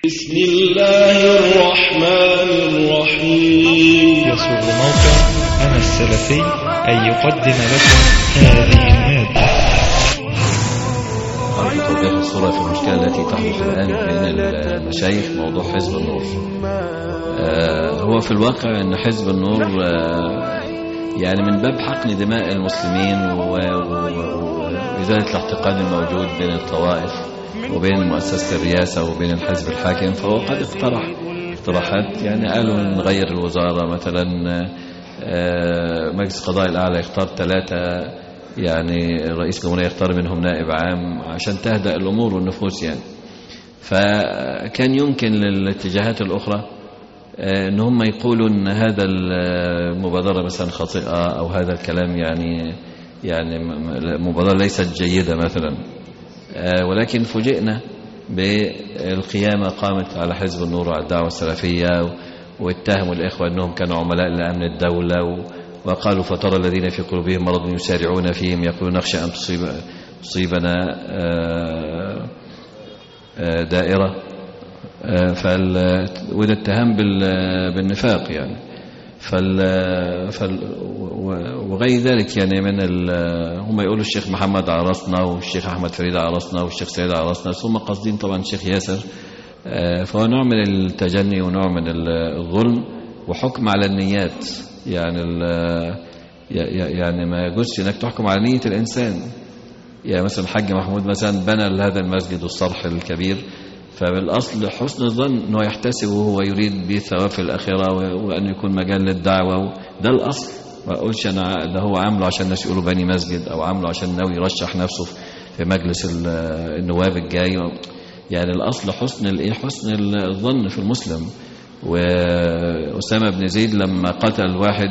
بسم الله الرحمن الرحيم. يسر موقع أنا السلفي أن يقدم لكم هذه المادة. أرجو توضيح الصورة في المشكلة التي تحدث الآن بين المشايخ موضوع حزب النور. هو في الواقع أن حزب النور يعني من باب حقن دماء المسلمين وإزالة الاحتقان الموجود بين الطوائف وبين مؤسسة الرئاسة وبين الحزب الحاكم، فهو قد اقترح اقتراحات، يعني قالوا نغير الوزارة مثلا، مجلس القضاء الأعلى يختار 3، يعني رئيس الجمهورية يختار منهم نائب عام عشان تهدأ الأمور والنفوس يعني. فكان يمكن للاتجاهات الأخرى ان هم يقولوا ان هذا المبادرة مثلا خاطئة او هذا الكلام يعني المبادرة ليست جيدة مثلا، ولكن فوجئنا بالقيامة قامت على حزب النور وعلى الدعوة السلفية، واتهموا الإخوة أنهم كانوا عملاء لأمن الدولة، وقالوا فترى الذين في قلوبهم مرض يسارعون فيهم يقولون نخشى أن تصيبنا دائرة، وده اتهام بالنفاق يعني. وغير ذلك يعني هم يقولوا الشيخ محمد على راسنا والشيخ أحمد فريد على راسنا والشيخ سيد على راسنا، ثم قصدين طبعا الشيخ ياسر. فهو نوع من التجني ونوع من الظلم وحكم على النيات، يعني ما يجوزش انك تحكم على نية الإنسان. يعني مثلا الحاج محمود مثلا بنى لهذا المسجد والصرح الكبير، فبالأصل حسن الظن أنه يحتسب وهو يريد به ثواب في الآخرة وأن يكون مجال للدعوة، ده الأصل. ما أقولش أنا ده هو عامله عشان الناس يقولوا بني مسجد أو عامله عشان ناوي يرشح نفسه في مجلس النواب الجاي. يعني الأصل حسن الظن في المسلم. وأسامة بن زيد لما قتل واحد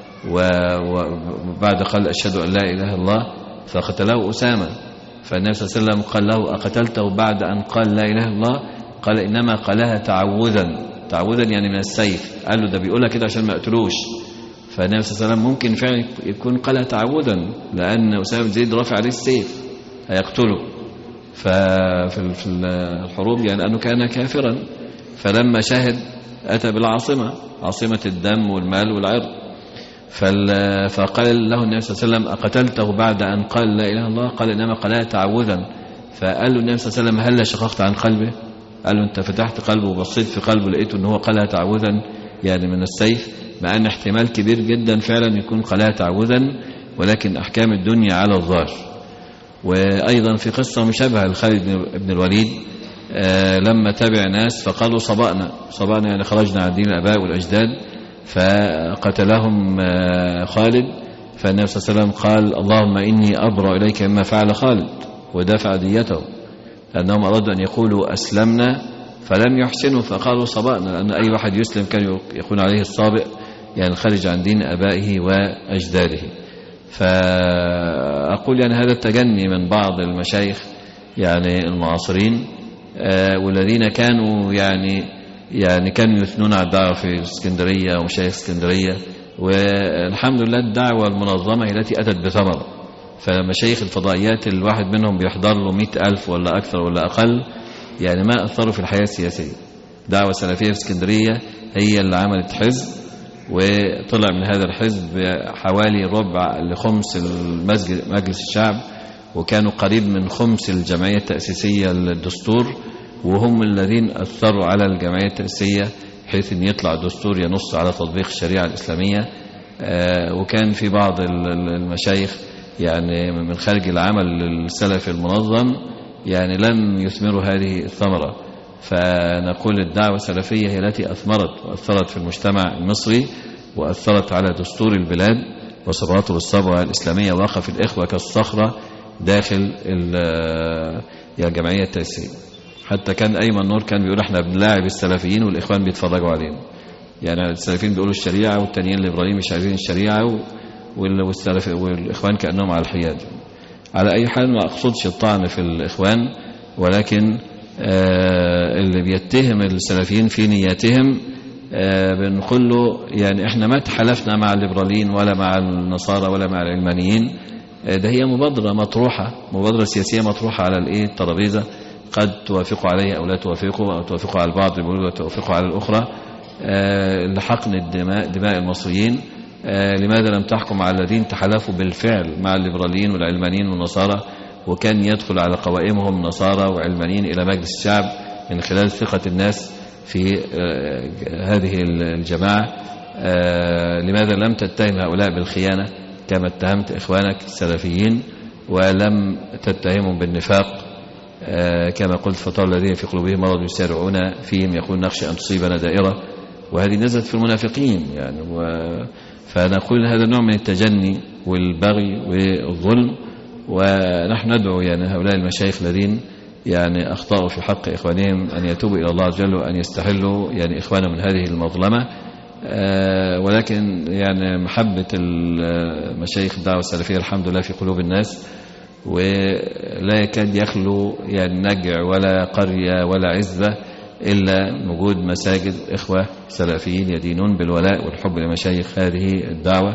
وبعد قال أشهد أن لا إله إلا الله فقتله أسامة، فالنبي صلى الله عليه وسلم قال له أقتلته بعد أن قال لا إله إلا الله؟ قال إنما قالها تعوذا يعني من السيف. قال له ده بيقولها كده عشان ما يقتلوش. فالنبي صلى الله عليه وسلم ممكن فعلا يكون قالها تعوذا، لأن أسامة بن زيد رافع عليه السيف هيقتله. ففي الحروب يعني أنه كان كافرا، فلما شهد أتى بالعاصمة، عاصمة الدم والمال والعرض. فقال له النبي صلى الله عليه وسلم أقتلته بعد أن قال لا إله إلا الله؟ قال إنما قالها تعوذا. فقال له النبي صلى الله عليه وسلم هل شققت عن قلبه؟ قال له أنت فتحت قلبه وبصيت في قلبه لقيته أنه قالها تعوذا يعني من السيف، مع أن احتمال كبير جدا فعلا يكون قالها تعوذا، ولكن أحكام الدنيا على الظاهر. وأيضا في قصة مشابهة لخالد بن الوليد، لما تبع ناس فقالوا صبأنا يعني خرجنا عن دين الآباء والأجداد، فقتلهم خالد. فالنبي صلى الله عليه وسلم قال اللهم إني أبرأ إليك مما فعل خالد ودافع ديته، لأنهم أرادوا أن يقولوا أسلمنا فلم يحسنوا فقالوا صبأنا، لأن أي واحد يسلم كان يكون عليه الصابئ، يعني خرج عن دين أبائه وأجداده. فأقول يعني هذا التجني من بعض المشايخ يعني المعاصرين، والذين كانوا يعني كانوا يثنون على الدعوة في اسكندرية ومشايخ اسكندرية، والحمد لله الدعوة المنظمة هي التي أتت بثمرة. فمشايخ الفضائيات الواحد منهم بيحضر له 100,000 ولا أكثر ولا أقل، يعني ما أثروا في الحياة السياسية. دعوة سلفية في اسكندرية هي اللي عملت حزب، وطلع من هذا الحزب حوالي ربع لخمس مجلس الشعب، وكانوا قريب من خمس الجمعية التأسيسية للدستور، وهم الذين أثروا على الجمعية التأسيسية حيث أن يطلع دستور ينص على تطبيق الشريعة الإسلامية. وكان في بعض المشايخ يعني من خارج العمل السلفي المنظم يعني لم يثمروا هذه الثمرة. فنقول الدعوة السلفية هي التي أثمرت وأثرت في المجتمع المصري، وأثرت على دستور البلاد وصبغته بالصبغة الإسلامية، وقف الإخوة كالصخرة داخل الجمعية التأسيسية. حتى كان أيمن نور كان بيقول احنا بنلاعب السلفيين والإخوان بيتفرجوا علينا. يعني السلفيين بيقولوا الشريعة والتانيين الليبراليين مش عايزين الشريعة، والإخوان كأنهم على الحياد. على أي حال ما أقصدش الطعن في الإخوان، ولكن اللي بيتهم السلفيين في نياتهم بنقول له يعني احنا ما تحالفنا مع الليبراليين ولا مع النصارى ولا مع العلمانيين، ده هي مبادرة سياسية مطروحة على الترابيزة. قد توافقوا عليه أو لا توافقوا، أو توافقوا على البعض وتوافقوا على الأخرى، لحقن دماء المصريين. لماذا لم تحكم على الذين تحالفوا بالفعل مع الليبراليين والعلمانيين والنصارى، وكان يدخل على قوائمهم نصارى وعلمانيين إلى مجلس الشعب من خلال ثقة الناس في هذه الجماعة؟ لماذا لم تتهم هؤلاء بالخيانة كما اتهمت إخوانك السلفيين، ولم تتهمهم بالنفاق كما قلت فطال الذين في قلوبهم مرض يسارعون فيهم يقول نخشى أن تصيبنا دائرة، وهذه نزلت في المنافقين يعني. فنقول هذا نوع من التجني والبغي والظلم، ونحن ندعو يعني هؤلاء المشايخ الذين يعني أخطأوا في حق إخوانهم أن يتوبوا إلى الله عز وجل وأن يستحلوا يعني إخوانهم من هذه المظلمة. ولكن يعني محبة المشايخ الدعوة السلفية الحمد لله في قلوب الناس، ولا يكاد يخلو يعني نجع ولا قرية ولا عزبة إلا وجود مساجد إخوة سلفيين يدينون بالولاء والحب لمشايخ هذه الدعوة.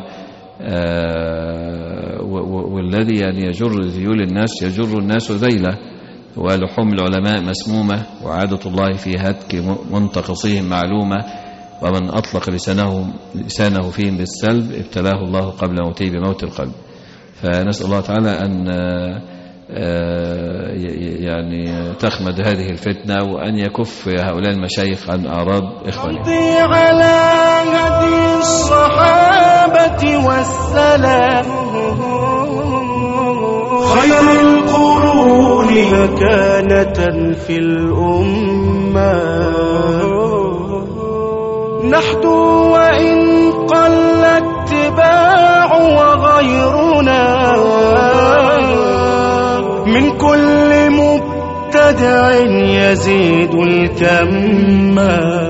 والذي يعني يجر ذيول الناس يجر الناس ذيلة، ولحوم العلماء مسمومة، وعادة الله في هتك منتقصيهم معلومة، ومن أطلق لسانه فيهم بالسلب ابتلاه الله قبل موته بموت القلب. فنسأل الله تعالى أن يعني تخمد هذه الفتنة، وأن يكف هؤلاء المشايخ عن أعراض إخوانهم. على هدي الصحابة والسلام خير القرون مكانة في الأمة، نحدو وإن قل اتباع وغيرنا من كل مبتدع يزيد الكم.